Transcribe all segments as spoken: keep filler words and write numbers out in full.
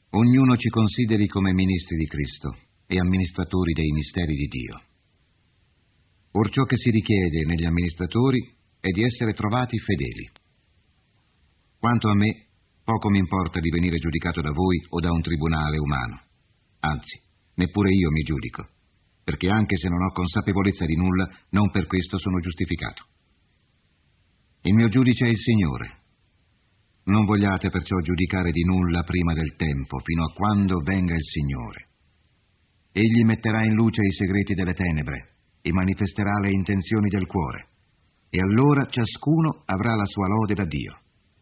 Ognuno ci consideri come ministri di Cristo e amministratori dei misteri di Dio. Or ciò che si richiede negli amministratori è di essere trovati fedeli. Quanto a me, poco mi importa di venire giudicato da voi o da un tribunale umano. Anzi, neppure io mi giudico, perché anche se non ho consapevolezza di nulla, non per questo sono giustificato. Il mio giudice è il Signore. Non vogliate perciò giudicare di nulla prima del tempo, fino a quando venga il Signore. Egli metterà in luce i segreti delle tenebre e manifesterà le intenzioni del cuore, e allora ciascuno avrà la sua lode da Dio.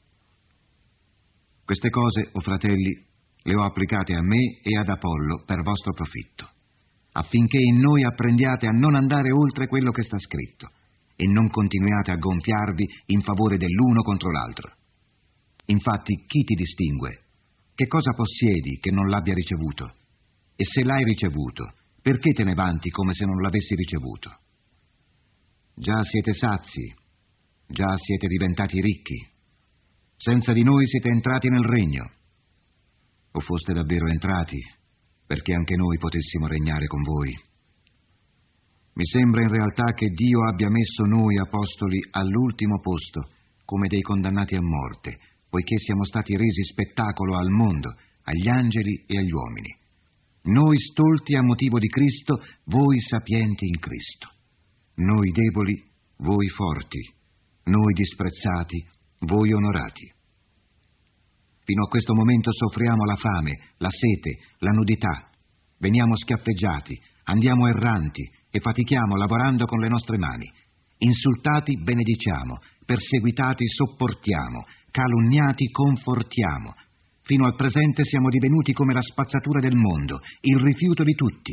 Queste cose, o fratelli, le ho applicate a me e ad Apollo per vostro profitto, affinché in noi apprendiate a non andare oltre quello che sta scritto e non continuiate a gonfiarvi in favore dell'uno contro l'altro. Infatti, chi ti distingue? Che cosa possiedi che non l'abbia ricevuto? E se l'hai ricevuto, perché te ne vanti come se non l'avessi ricevuto? Già siete sazi, già siete diventati ricchi. Senza di noi siete entrati nel regno. O foste davvero entrati, perché anche noi potessimo regnare con voi. Mi sembra in realtà che Dio abbia messo noi apostoli all'ultimo posto, come dei condannati a morte, poiché siamo stati resi spettacolo al mondo, agli angeli e agli uomini. Noi stolti a motivo di Cristo, voi sapienti in Cristo. Noi deboli, voi forti. Noi disprezzati, voi onorati. Fino a questo momento soffriamo la fame, la sete, la nudità. Veniamo schiaffeggiati, andiamo erranti e fatichiamo lavorando con le nostre mani. Insultati benediciamo, perseguitati sopportiamo, calunniati confortiamo. Fino al presente siamo divenuti come la spazzatura del mondo, il rifiuto di tutti.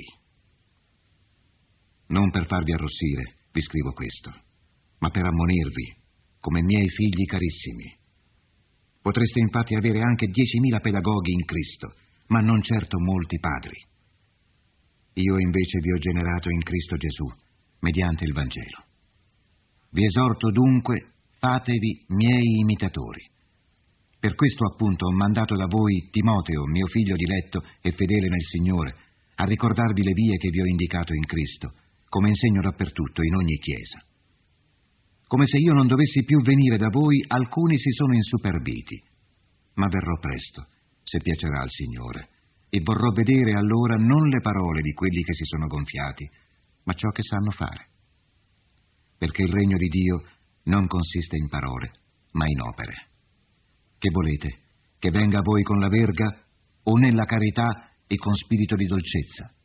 Non per farvi arrossire vi scrivo questo, ma per ammonirvi come miei figli carissimi. Potreste infatti avere anche diecimila pedagoghi in Cristo, ma non certo molti padri. Io invece vi ho generato in Cristo Gesù, mediante il Vangelo. Vi esorto dunque, fatevi miei imitatori. Per questo appunto ho mandato da voi Timoteo, mio figlio diletto e fedele nel Signore, a ricordarvi le vie che vi ho indicato in Cristo, come insegno dappertutto in ogni chiesa. Come se io non dovessi più venire da voi, alcuni si sono insuperbiti, ma verrò presto, se piacerà al Signore, e vorrò vedere allora non le parole di quelli che si sono gonfiati, ma ciò che sanno fare. Perché il regno di Dio non consiste in parole, ma in opere. Che volete? Che venga a voi con la verga o nella carità e con spirito di dolcezza?